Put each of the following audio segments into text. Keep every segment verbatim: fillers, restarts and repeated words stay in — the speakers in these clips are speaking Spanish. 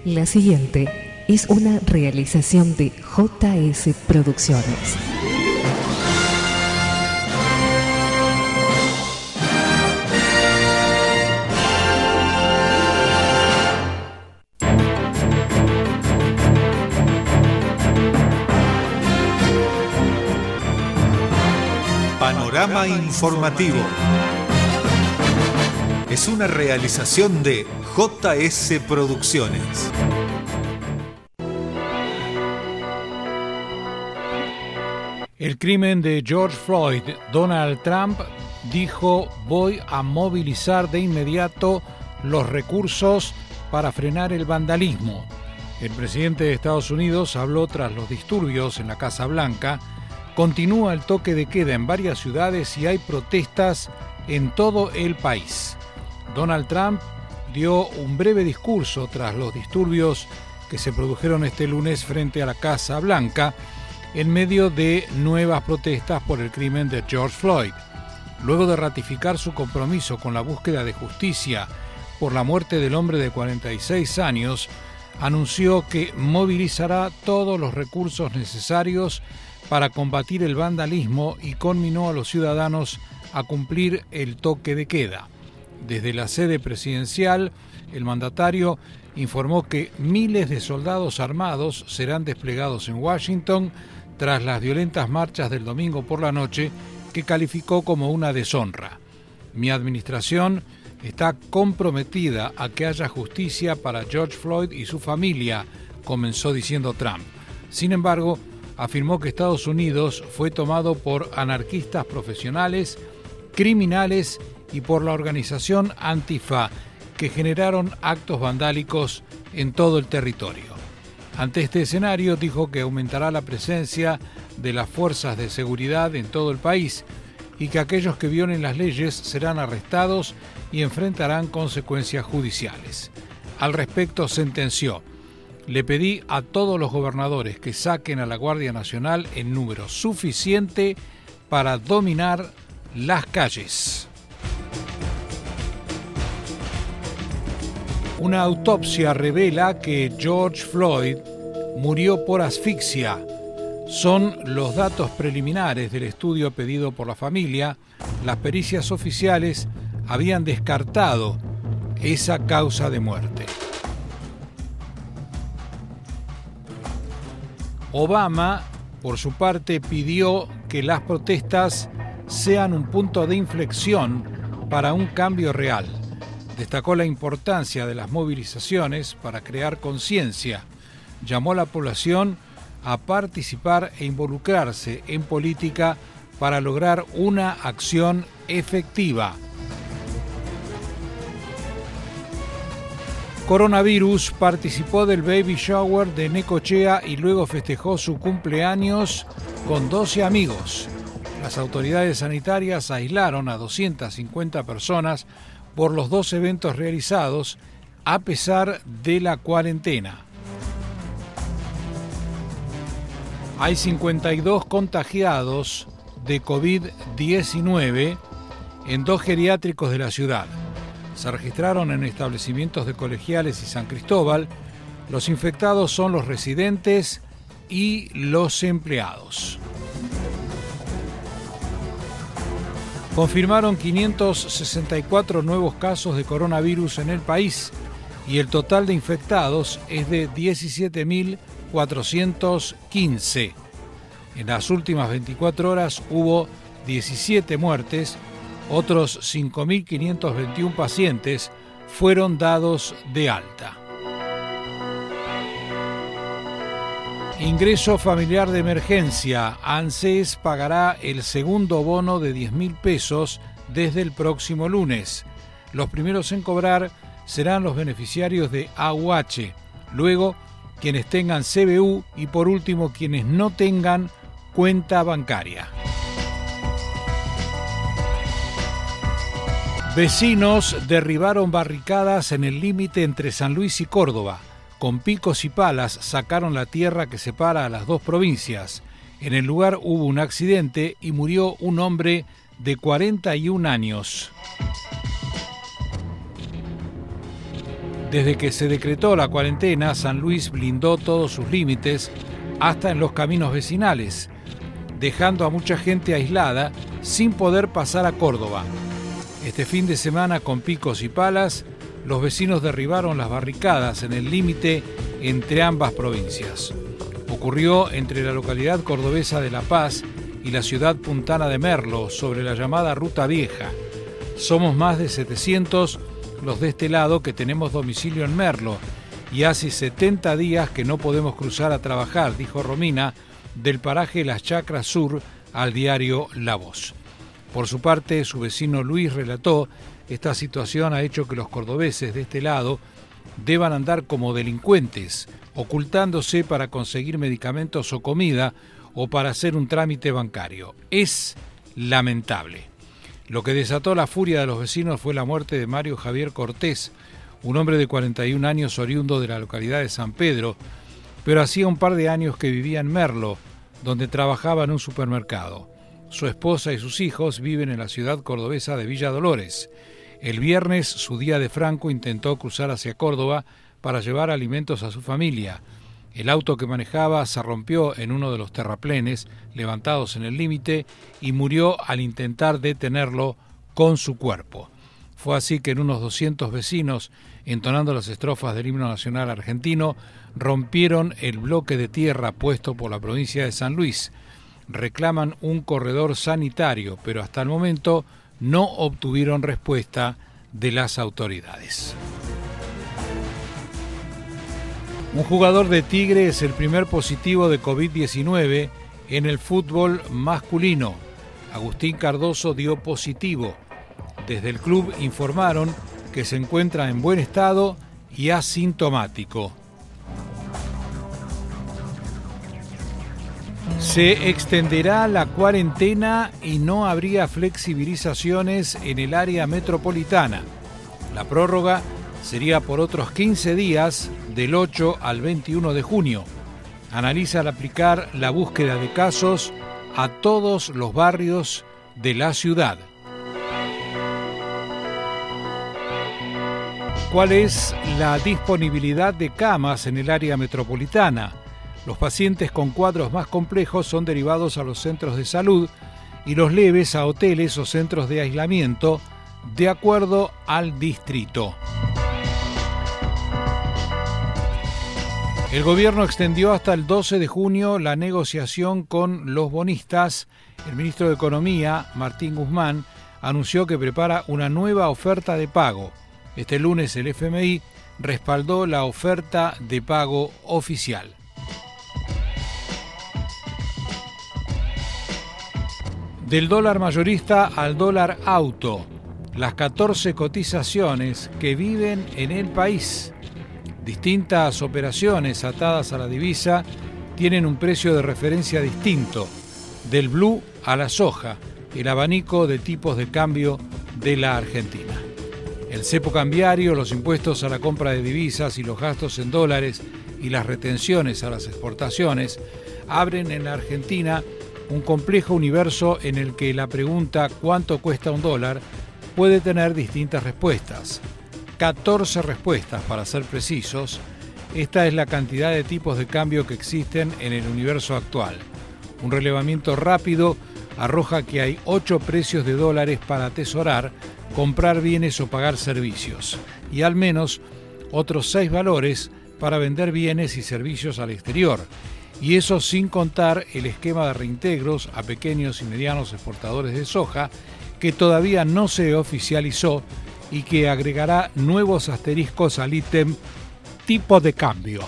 La siguiente es una realización de J S Producciones. Panorama informativo. Es una realización de J S Producciones. El crimen de George Floyd, Donald Trump dijo: voy a movilizar de inmediato los recursos para frenar el vandalismo. El presidente de Estados Unidos habló tras los disturbios en la Casa Blanca. Continúa el toque de queda en varias ciudades y hay protestas en todo el país. Donald Trump dio un breve discurso tras los disturbios que se produjeron este lunes frente a la Casa Blanca en medio de nuevas protestas por el crimen de George Floyd. Luego de ratificar su compromiso con la búsqueda de justicia por la muerte del hombre de cuarenta y seis años, anunció que movilizará todos los recursos necesarios para combatir el vandalismo y conminó a los ciudadanos a cumplir el toque de queda. Desde la sede presidencial, el mandatario informó que miles de soldados armados serán desplegados en Washington tras las violentas marchas del domingo por la noche, que calificó como una deshonra. Mi administración está comprometida a que haya justicia para George Floyd y su familia, comenzó diciendo Trump. Sin embargo, afirmó que Estados Unidos fue tomado por anarquistas profesionales, criminales y por la organización Antifa, que generaron actos vandálicos en todo el territorio. Ante este escenario, dijo que aumentará la presencia de las fuerzas de seguridad en todo el país y que aquellos que violen las leyes serán arrestados y enfrentarán consecuencias judiciales. Al respecto, sentenció: le pedí a todos los gobernadores que saquen a la Guardia Nacional en número suficiente para dominar las calles. Una autopsia revela que George Floyd murió por asfixia. Son los datos preliminares del estudio pedido por la familia. Las pericias oficiales habían descartado esa causa de muerte. Obama, por su parte, pidió que las protestas sean un punto de inflexión para un cambio real. Destacó la importancia de las movilizaciones para crear conciencia. Llamó a la población a participar e involucrarse en política para lograr una acción efectiva. Coronavirus participó del baby shower de Necochea y luego festejó su cumpleaños con doce amigos. Las autoridades sanitarias aislaron a doscientas cincuenta personas por los dos eventos realizados a pesar de la cuarentena. Hay cincuenta y dos contagiados de covid diecinueve en dos geriátricos de la ciudad. Se registraron en establecimientos de Colegiales y San Cristóbal. Los infectados son los residentes y los empleados. Confirmaron quinientos sesenta y cuatro nuevos casos de coronavirus en el país y el total de infectados es de diecisiete mil cuatrocientos quince. En las últimas veinticuatro horas hubo diecisiete muertes. Otros cinco mil quinientos veintiuno pacientes fueron dados de alta. Ingreso familiar de emergencia. ANSES pagará el segundo bono de diez mil pesos desde el próximo lunes. Los primeros en cobrar serán los beneficiarios de A U H, luego quienes tengan C B U y por último quienes no tengan cuenta bancaria. Vecinos derribaron barricadas en el límite entre San Luis y Córdoba. Con picos y palas sacaron la tierra que separa a las dos provincias. En el lugar hubo un accidente y murió un hombre de cuarenta y un años. Desde que se decretó la cuarentena, San Luis blindó todos sus límites, hasta en los caminos vecinales, dejando a mucha gente aislada sin poder pasar a Córdoba. Este fin de semana, con picos y palas, los vecinos derribaron las barricadas en el límite entre ambas provincias. Ocurrió entre la localidad cordobesa de La Paz y la ciudad puntana de Merlo, sobre la llamada Ruta Vieja. Somos más de setecientos los de este lado que tenemos domicilio en Merlo y hace setenta días que no podemos cruzar a trabajar, dijo Romina, del paraje Las Chacras Sur, al diario La Voz. Por su parte, su vecino Luis relató: esta situación ha hecho que los cordobeses de este lado deban andar como delincuentes, ocultándose para conseguir medicamentos o comida o para hacer un trámite bancario. Es lamentable. Lo que desató la furia de los vecinos fue la muerte de Mario Javier Cortés, un hombre de cuarenta y un años oriundo de la localidad de San Pedro, pero hacía un par de años que vivía en Merlo, donde trabajaba en un supermercado. Su esposa y sus hijos viven en la ciudad cordobesa de Villa Dolores. El viernes, su día de franco, intentó cruzar hacia Córdoba para llevar alimentos a su familia. El auto que manejaba se rompió en uno de los terraplenes levantados en el límite y murió al intentar detenerlo con su cuerpo. Fue así que en unos doscientos vecinos, entonando las estrofas del himno nacional argentino, rompieron el bloque de tierra puesto por la provincia de San Luis. Reclaman un corredor sanitario, pero hasta el momento no obtuvieron respuesta de las autoridades. Un jugador de Tigre es el primer positivo de COVID diecinueve en el fútbol masculino. Agustín Cardoso dio positivo. Desde el club informaron que se encuentra en buen estado y asintomático. Se extenderá la cuarentena y no habría flexibilizaciones en el área metropolitana. La prórroga sería por otros quince días, del ocho al veintiuno de junio. Analiza al aplicar la búsqueda de casos a todos los barrios de la ciudad. ¿Cuál es la disponibilidad de camas en el área metropolitana? Los pacientes con cuadros más complejos son derivados a los centros de salud y los leves a hoteles o centros de aislamiento, de acuerdo al distrito. El gobierno extendió hasta el doce de junio la negociación con los bonistas. El ministro de Economía, Martín Guzmán, anunció que prepara una nueva oferta de pago. Este lunes el F M I respaldó la oferta de pago oficial. Del dólar mayorista al dólar auto, las catorce cotizaciones que viven en el país. Distintas operaciones atadas a la divisa tienen un precio de referencia distinto, del blue a la soja, el abanico de tipos de cambio de la Argentina. El cepo cambiario, los impuestos a la compra de divisas y los gastos en dólares y las retenciones a las exportaciones abren en la Argentina un complejo universo en el que la pregunta ¿cuánto cuesta un dólar? Puede tener distintas respuestas. catorce respuestas para ser precisos. Esta es la cantidad de tipos de cambio que existen en el universo actual. Un relevamiento rápido arroja que hay ocho precios de dólares para atesorar, comprar bienes o pagar servicios, y al menos otros seis valores para vender bienes y servicios al exterior, y eso sin contar el esquema de reintegros a pequeños y medianos exportadores de soja, que todavía no se oficializó y que agregará nuevos asteriscos al ítem tipo de cambio.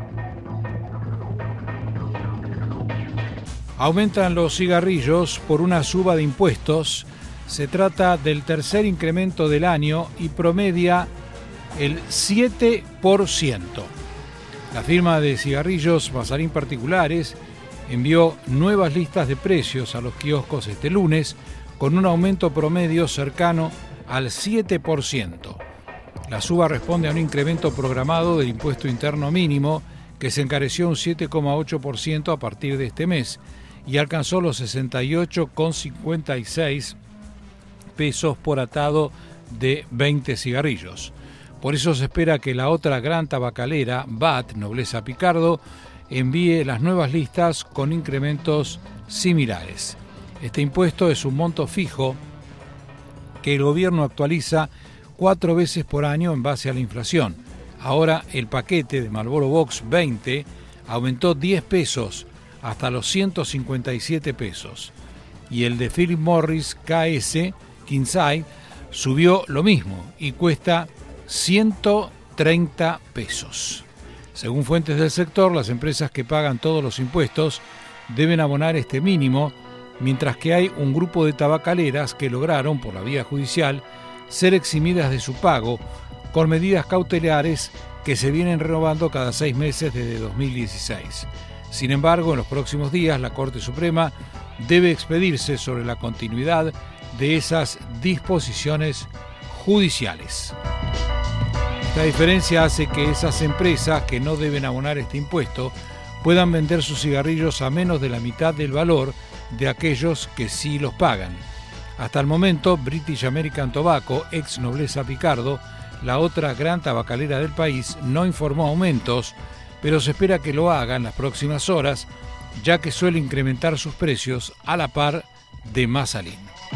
Aumentan los cigarrillos por una suba de impuestos. Se trata del tercer incremento del año y promedia el siete por ciento. La firma de cigarrillos Mazarín Particulares envió nuevas listas de precios a los kioscos este lunes con un aumento promedio cercano al siete por ciento. La suba responde a un incremento programado del impuesto interno mínimo que se encareció un siete coma ocho por ciento a partir de este mes y alcanzó los sesenta y ocho coma cincuenta y seis pesos por atado de veinte cigarrillos. Por eso se espera que la otra gran tabacalera, B A T, Nobleza Picardo, envíe las nuevas listas con incrementos similares. Este impuesto es un monto fijo que el gobierno actualiza cuatro veces por año en base a la inflación. Ahora el paquete de Marlboro Box veinte aumentó diez pesos hasta los ciento cincuenta y siete pesos. Y el de Philip Morris K S Kingside subió lo mismo y cuesta ciento treinta pesos. Según fuentes del sector, las empresas que pagan todos los impuestos deben abonar este mínimo, mientras que hay un grupo de tabacaleras que lograron, por la vía judicial, ser eximidas de su pago con medidas cautelares que se vienen renovando cada seis meses desde dos mil dieciséis. Sin embargo, en los próximos días, la Corte Suprema debe expedirse sobre la continuidad de esas disposiciones judiciales. Esta diferencia hace que esas empresas que no deben abonar este impuesto puedan vender sus cigarrillos a menos de la mitad del valor de aquellos que sí los pagan. Hasta el momento, British American Tobacco, ex Nobleza Picardo, la otra gran tabacalera del país, no informó aumentos, pero se espera que lo haga en las próximas horas, ya que suele incrementar sus precios a la par de Mazalín.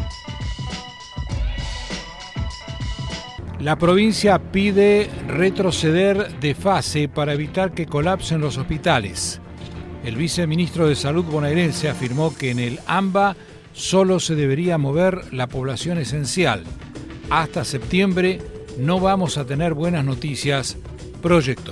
La provincia pide retroceder de fase para evitar que colapsen los hospitales. El viceministro de Salud bonaerense afirmó que en el AMBA solo se debería mover la población esencial. Hasta septiembre no vamos a tener buenas noticias, proyectó.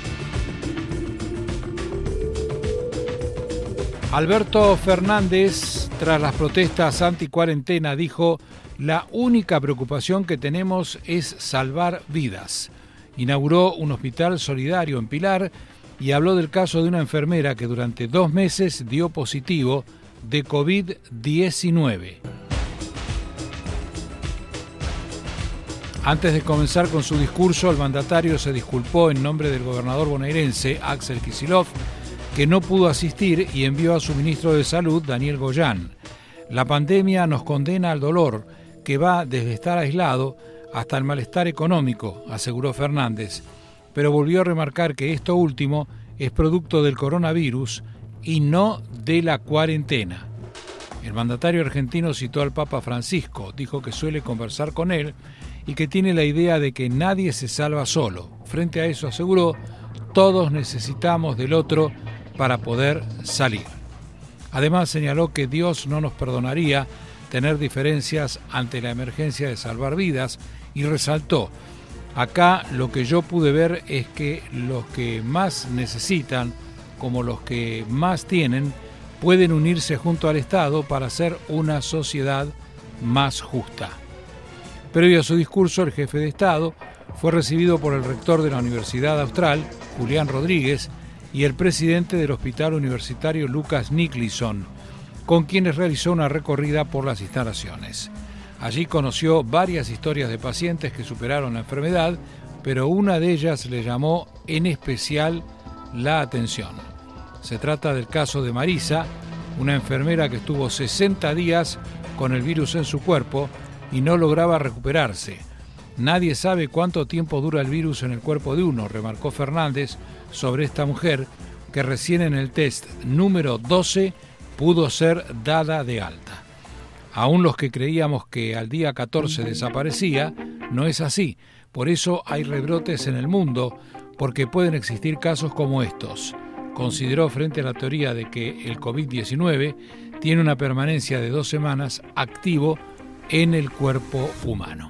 Alberto Fernández, tras las protestas anti-cuarentena, dijo: la única preocupación que tenemos es salvar vidas. Inauguró un hospital solidario en Pilar y habló del caso de una enfermera que durante dos meses dio positivo de COVID diecinueve. Antes de comenzar con su discurso, el mandatario se disculpó en nombre del gobernador bonaerense, Axel Kicillof, que no pudo asistir, y envió a su ministro de Salud, Daniel Goyán. La pandemia nos condena al dolor, que va desde estar aislado hasta el malestar económico, aseguró Fernández, pero volvió a remarcar que esto último es producto del coronavirus y no de la cuarentena. El mandatario argentino citó al Papa Francisco, dijo que suele conversar con él y que tiene la idea de que nadie se salva solo. Frente a eso aseguró: todos necesitamos del otro para poder salir. Además señaló que Dios no nos perdonaría tener diferencias ante la emergencia de salvar vidas y resaltó: acá lo que yo pude ver es que los que más necesitan, como los que más tienen, pueden unirse junto al Estado para hacer una sociedad más justa. Previo a su discurso, el jefe de Estado fue recibido por el rector de la Universidad Austral, Julián Rodríguez, y el presidente del Hospital Universitario, Lucas Nicholson, con quienes realizó una recorrida por las instalaciones. Allí conoció varias historias de pacientes que superaron la enfermedad, pero una de ellas le llamó en especial la atención. Se trata del caso de Marisa, una enfermera que estuvo sesenta días con el virus en su cuerpo y no lograba recuperarse. Nadie sabe cuánto tiempo dura el virus en el cuerpo de uno, remarcó Fernández sobre esta mujer que recién en el test número doce pudo ser dada de alta. Aún los que creíamos que al día catorce desaparecía, no es así. Por eso hay rebrotes en el mundo, porque pueden existir casos como estos. Consideró frente a la teoría de que el COVID diecinueve tiene una permanencia de dos semanas activo en el cuerpo humano.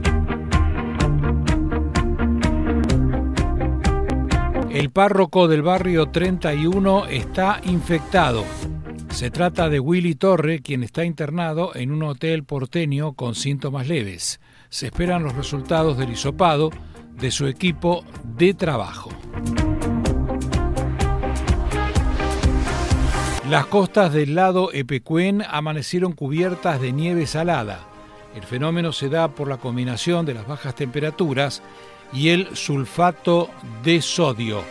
El párroco del barrio treinta y uno está infectado. Se trata de Willy Torre, quien está internado en un hotel porteño con síntomas leves. Se esperan los resultados del hisopado de su equipo de trabajo. Las costas del lado Epecuén amanecieron cubiertas de nieve salada. El fenómeno se da por la combinación de las bajas temperaturas y el sulfato de sodio.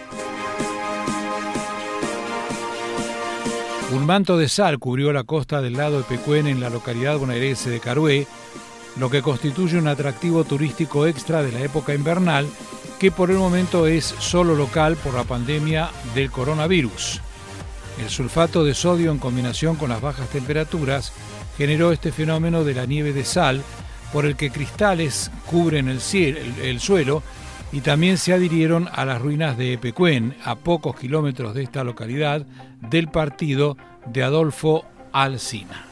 Un manto de sal cubrió la costa del lado Epecuén en la localidad bonaerense de Carué, lo que constituye un atractivo turístico extra de la época invernal, que por el momento es solo local por la pandemia del coronavirus. El sulfato de sodio en combinación con las bajas temperaturas generó este fenómeno de la nieve de sal, por el que cristales cubren el, cielo, el, el suelo, y también se adhirieron a las ruinas de Epecuén, a pocos kilómetros de esta localidad, del partido de Adolfo Alsina.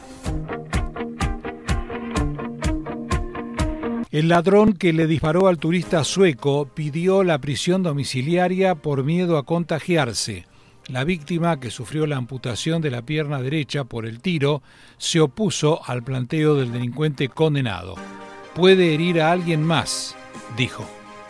El ladrón que le disparó al turista sueco pidió la prisión domiciliaria por miedo a contagiarse. La víctima, que sufrió la amputación de la pierna derecha por el tiro, se opuso al planteo del delincuente condenado. Puede herir a alguien más, dijo.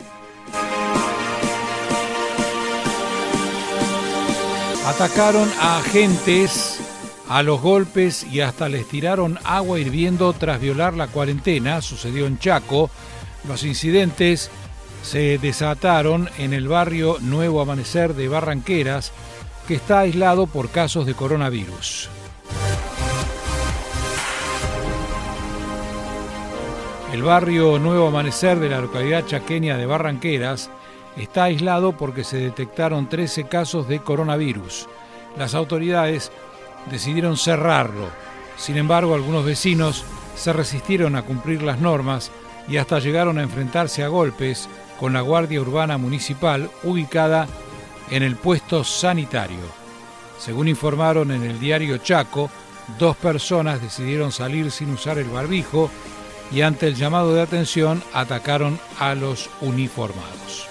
Atacaron a agentes a los golpes y hasta les tiraron agua hirviendo tras violar la cuarentena. Sucedió en Chaco. Los incidentes se desataron en el barrio Nuevo Amanecer de Barranqueras, que está aislado por casos de coronavirus. El barrio Nuevo Amanecer de la localidad chaqueña de Barranqueras está aislado porque se detectaron trece casos de coronavirus. Las autoridades decidieron cerrarlo. Sin embargo, algunos vecinos se resistieron a cumplir las normas y hasta llegaron a enfrentarse a golpes con la Guardia Urbana Municipal ubicada en el puesto sanitario. Según informaron en el diario Chaco, dos personas decidieron salir sin usar el barbijo y ante el llamado de atención atacaron a los uniformados.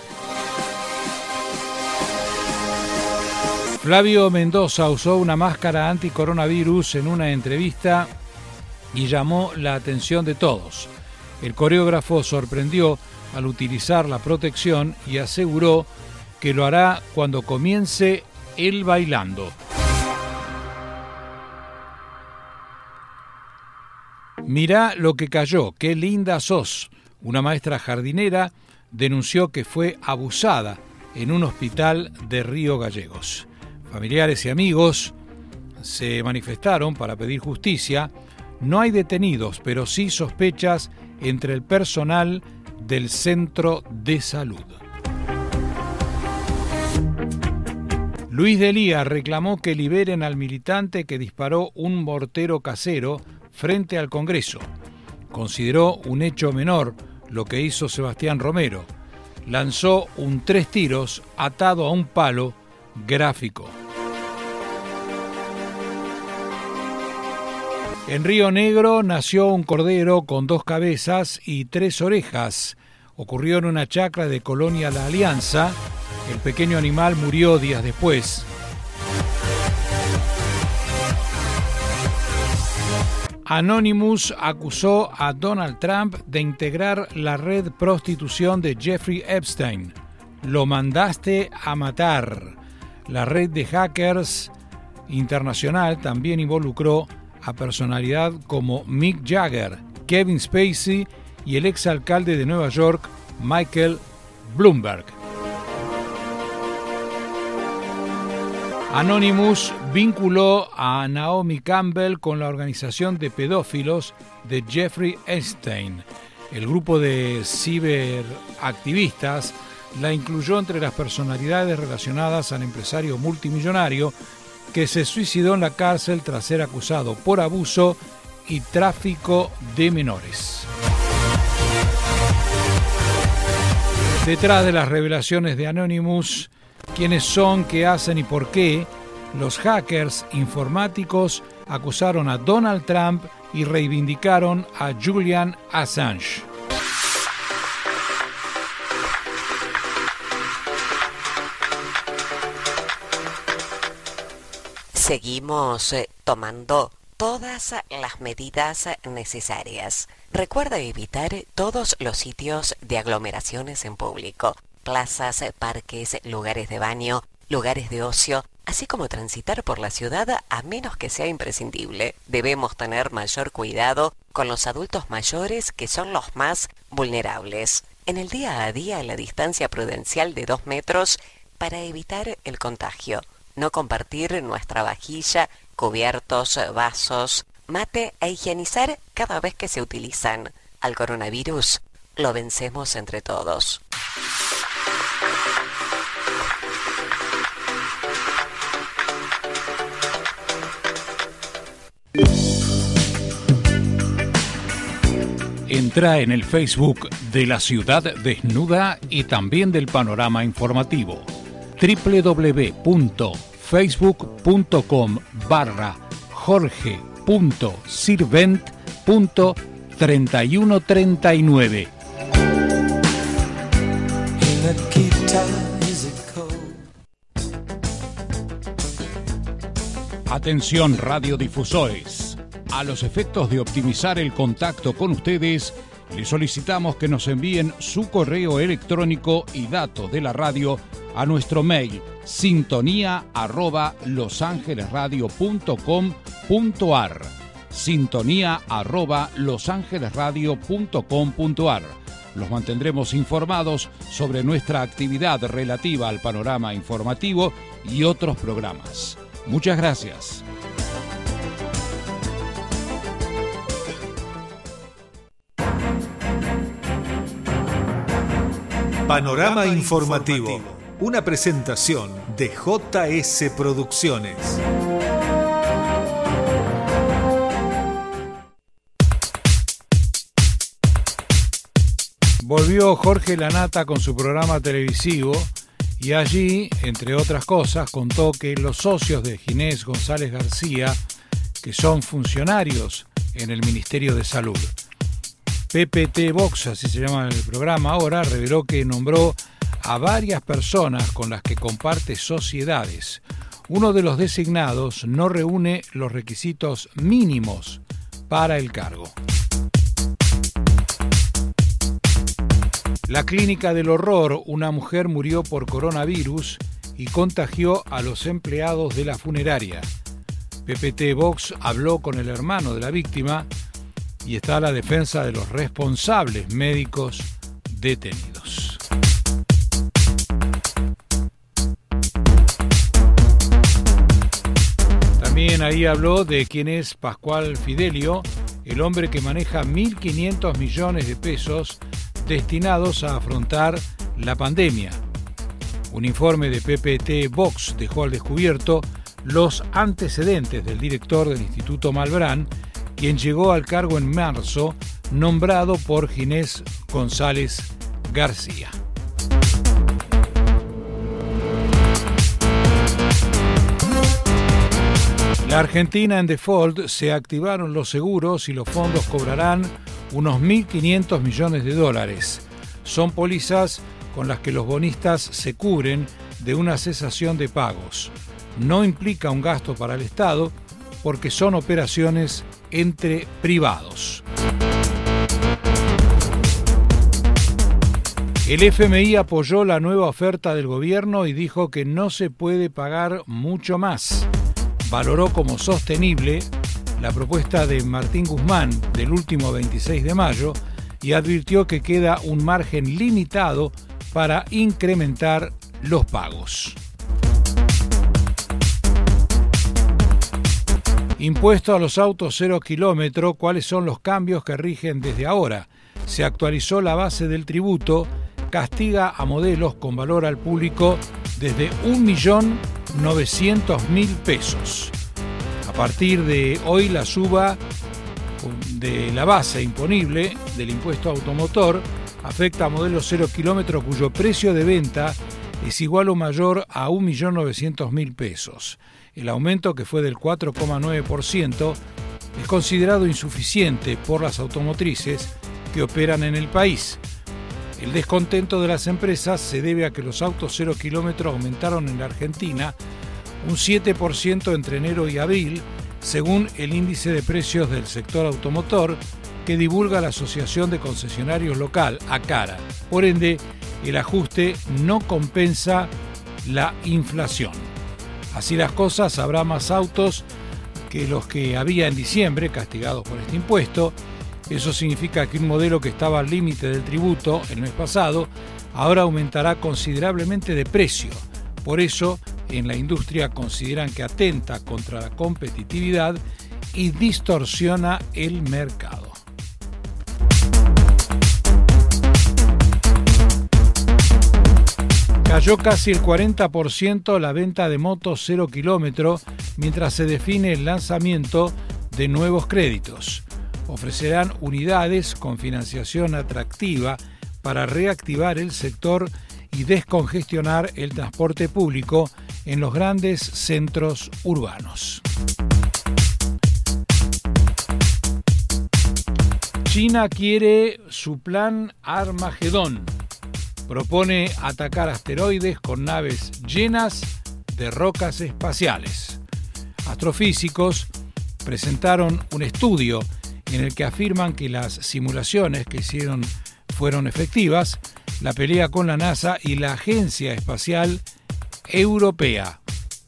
Flavio Mendoza usó una máscara anticoronavirus en una entrevista y llamó la atención de todos. El coreógrafo sorprendió al utilizar la protección y aseguró que lo hará cuando comience el bailando. Mirá lo que cayó, qué linda sos. Una maestra jardinera denunció que fue abusada en un hospital de Río Gallegos. Familiares y amigos se manifestaron para pedir justicia. No hay detenidos, pero sí sospechas entre el personal del centro de salud. Luis Delía reclamó que liberen al militante que disparó un mortero casero frente al Congreso. Consideró un hecho menor lo que hizo Sebastián Romero. Lanzó un tres tiros atado a un palo gráfico. En Río Negro nació un cordero con dos cabezas y tres orejas. Ocurrió en una chacra de Colonia La Alianza. El pequeño animal murió días después. Anonymous acusó a Donald Trump de integrar la red prostitución de Jeffrey Epstein. Lo mandaste a matar. La red de hackers internacional también involucró a personalidad como Mick Jagger, Kevin Spacey y el exalcalde de Nueva York, Michael Bloomberg. Anonymous vinculó a Naomi Campbell con la organización de pedófilos de Jeffrey Epstein. El grupo de ciberactivistas la incluyó entre las personalidades relacionadas al empresario multimillonario que se suicidó en la cárcel tras ser acusado por abuso y tráfico de menores. Detrás de las revelaciones de Anonymous, quiénes son, qué hacen y por qué, los hackers informáticos acusaron a Donald Trump y reivindicaron a Julian Assange. Seguimos eh, tomando todas las medidas necesarias. Recuerda evitar todos los sitios de aglomeraciones en público, plazas, parques, lugares de baño, lugares de ocio, así como transitar por la ciudad a menos que sea imprescindible. Debemos tener mayor cuidado con los adultos mayores, que son los más vulnerables. En el día a día, la distancia prudencial de dos metros para evitar el contagio. No compartir nuestra vajilla, cubiertos, vasos, mate e higienizar cada vez que se utilizan. Al coronavirus lo vencemos entre todos. Entra en el Facebook de La Ciudad Desnuda y también del Panorama Informativo. doble u doble u doble u punto facebook punto com barra jorge punto sirvent punto treinta y uno treinta y nueve. Atención radiodifusores. A los efectos de optimizar el contacto con ustedes, les solicitamos que nos envíen su correo electrónico y datos de la radio a nuestro mail sintonía arroba losangelesradio punto com punto ar sintonía arroba losangelesradio punto com punto ar. Los mantendremos informados sobre nuestra actividad relativa al panorama informativo y otros programas. Muchas gracias. Panorama Informativo, una presentación de J S Producciones. Volvió Jorge Lanata con su programa televisivo y allí, entre otras cosas, contó que los socios de Ginés González García, que son funcionarios en el Ministerio de Salud, P P T Box, así se llama el programa ahora, reveló que nombró a varias personas con las que comparte sociedades. Uno de los designados no reúne los requisitos mínimos para el cargo. La clínica del horror, una mujer murió por coronavirus y contagió a los empleados de la funeraria. P P T Box habló con el hermano de la víctima y está a la defensa de los responsables médicos detenidos. También ahí habló de quién es Pascual Fidelio, el hombre que maneja mil quinientos millones de pesos destinados a afrontar la pandemia. Un informe de P P T Box dejó al descubierto los antecedentes del director del Instituto Malbrán, quien llegó al cargo en marzo, nombrado por Ginés González García. La Argentina en default, se activaron los seguros y los fondos cobrarán unos mil quinientos millones de dólares. Son pólizas con las que los bonistas se cubren de una cesación de pagos. No implica un gasto para el Estado porque son operaciones entre privados. El F M I apoyó la nueva oferta del gobierno y dijo que no se puede pagar mucho más. Valoró como sostenible la propuesta de Martín Guzmán del último veintiséis de mayo y advirtió que queda un margen limitado para incrementar los pagos. Impuesto a los autos cero kilómetro, ¿cuáles son los cambios que rigen desde ahora? Se actualizó la base del tributo, castiga a modelos con valor al público desde un millón novecientos mil pesos. A partir de hoy, la suba de la base imponible del impuesto automotor afecta a modelos cero kilómetro cuyo precio de venta es igual o mayor a un millón novecientos mil pesos. El aumento, que fue del cuatro coma nueve por ciento, es considerado insuficiente por las automotrices que operan en el país. El descontento de las empresas se debe a que los autos cero kilómetros aumentaron en la Argentina un siete por ciento entre enero y abril, según el índice de precios del sector automotor que divulga la Asociación de Concesionarios Local, ACARA. Por ende, el ajuste no compensa la inflación. Así las cosas, habrá más autos que los que había en diciembre castigados por este impuesto. Eso significa que un modelo que estaba al límite del tributo el mes pasado ahora aumentará considerablemente de precio. Por eso, en la industria consideran que atenta contra la competitividad y distorsiona el mercado. Cayó casi el cuarenta por ciento la venta de motos cero kilómetro mientras se define el lanzamiento de nuevos créditos. Ofrecerán unidades con financiación atractiva para reactivar el sector y descongestionar el transporte público en los grandes centros urbanos. China quiere su plan Armagedón. Propone atacar asteroides con naves llenas de rocas espaciales. Astrofísicos presentaron un estudio en el que afirman que las simulaciones que hicieron fueron efectivas. La pelea con la NASA y la Agencia Espacial Europea.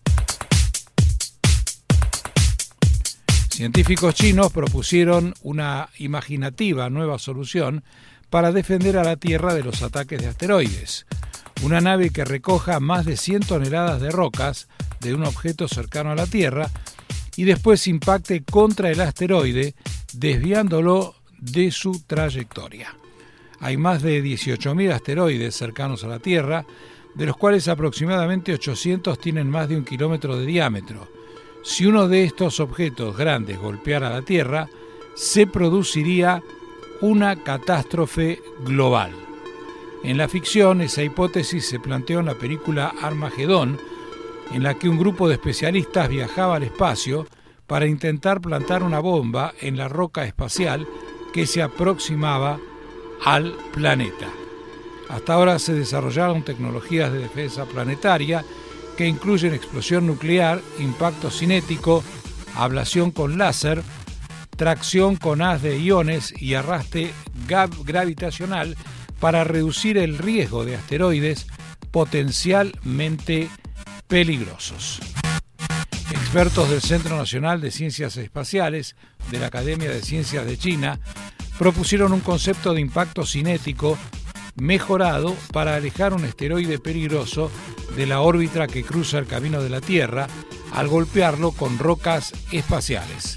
Científicos chinos propusieron una imaginativa nueva solución para defender a la Tierra de los ataques de asteroides. Una nave que recoja más de cien toneladas de rocas de un objeto cercano a la Tierra y después impacte contra el asteroide, desviándolo de su trayectoria. Hay más de dieciocho mil asteroides cercanos a la Tierra, de los cuales aproximadamente ochocientos tienen más de un kilómetro de diámetro. Si uno de estos objetos grandes golpeara la Tierra, se produciría una catástrofe global. En la ficción, esa hipótesis se planteó en la película Armagedón, en la que un grupo de especialistas viajaba al espacio para intentar plantar una bomba en la roca espacial que se aproximaba al planeta. Hasta ahora se desarrollaron tecnologías de defensa planetaria que incluyen explosión nuclear, impacto cinético, ablación con láser, tracción con haz de iones y arrastre gravitacional para reducir el riesgo de asteroides potencialmente peligrosos. Expertos del Centro Nacional de Ciencias Espaciales de la Academia de Ciencias de China propusieron un concepto de impacto cinético mejorado para alejar un asteroide peligroso de la órbita que cruza el camino de la Tierra al golpearlo con rocas espaciales.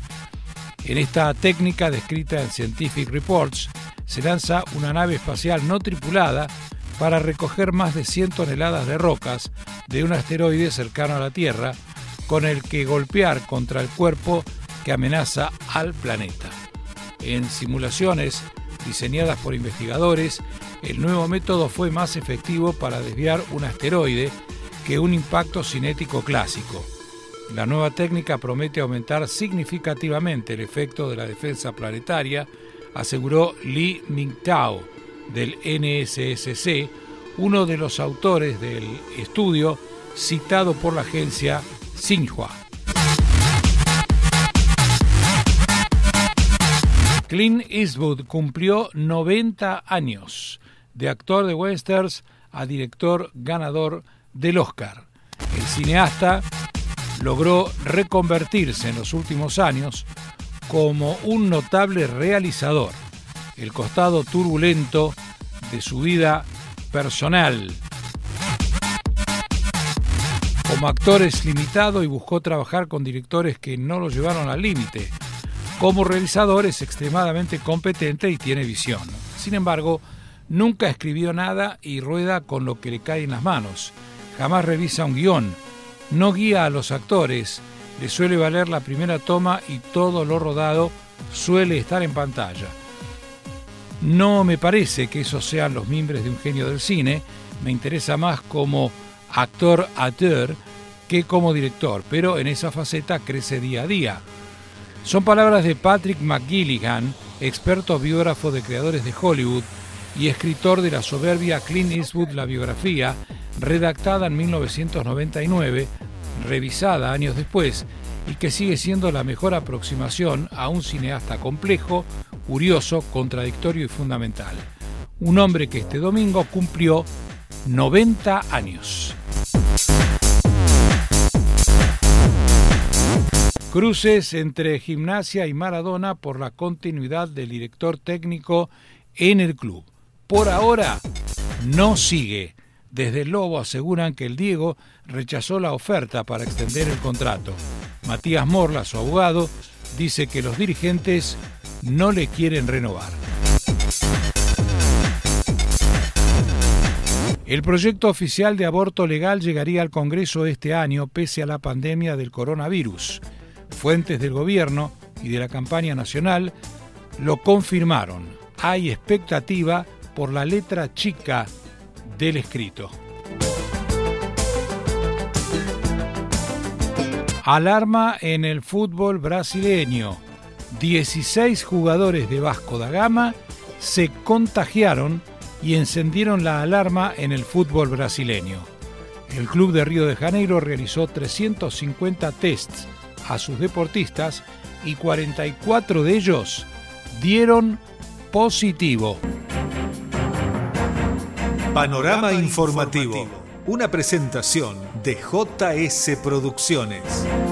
En esta técnica descrita en Scientific Reports, se lanza una nave espacial no tripulada para recoger más de cien toneladas de rocas de un asteroide cercano a la Tierra, con el que golpear contra el cuerpo que amenaza al planeta. En simulaciones diseñadas por investigadores, el nuevo método fue más efectivo para desviar un asteroide que un impacto cinético clásico. La nueva técnica promete aumentar significativamente el efecto de la defensa planetaria, aseguró Li Mingtao del N S S C, uno de los autores del estudio citado por la agencia Xinhua. Clint Eastwood cumplió noventa años, de actor de westerns a director ganador del Oscar. El cineasta logró reconvertirse en los últimos años como un notable realizador. El costado turbulento de su vida personal. Como actor es limitado y buscó trabajar con directores que no lo llevaron al límite. Como realizador es extremadamente competente y tiene visión. Sin embargo, nunca escribió nada y rueda con lo que le cae en las manos. Jamás revisa un guión. No guía a los actores. Le suele valer la primera toma y todo lo rodado suele estar en pantalla. No me parece que esos sean los mimbres de un genio del cine. Me interesa más como actor-auteur que como director, pero en esa faceta crece día a día. Son palabras de Patrick McGilligan, experto biógrafo de creadores de Hollywood y escritor de la soberbia Clint Eastwood, la biografía, redactada en mil novecientos noventa y nueve, revisada años después, y que sigue siendo la mejor aproximación a un cineasta complejo, curioso, contradictorio y fundamental. Un hombre que este domingo cumplió noventa años. Cruces entre Gimnasia y Maradona por la continuidad del director técnico en el club. Por ahora no sigue. Desde el Lobo aseguran que el Diego rechazó la oferta para extender el contrato. Matías Morla, su abogado, dice que los dirigentes no le quieren renovar. El proyecto oficial de aborto legal llegaría al Congreso este año pese a la pandemia del coronavirus. Fuentes del gobierno y de la campaña nacional lo confirmaron. Hay expectativa por la letra chica del escrito. Alarma en el fútbol brasileño. dieciséis jugadores de Vasco da Gama se contagiaron y encendieron la alarma en el fútbol brasileño. El club de Río de Janeiro realizó trescientos cincuenta tests a sus deportistas y cuarenta y cuatro de ellos dieron positivo. Panorama informativo, una presentación de J S Producciones.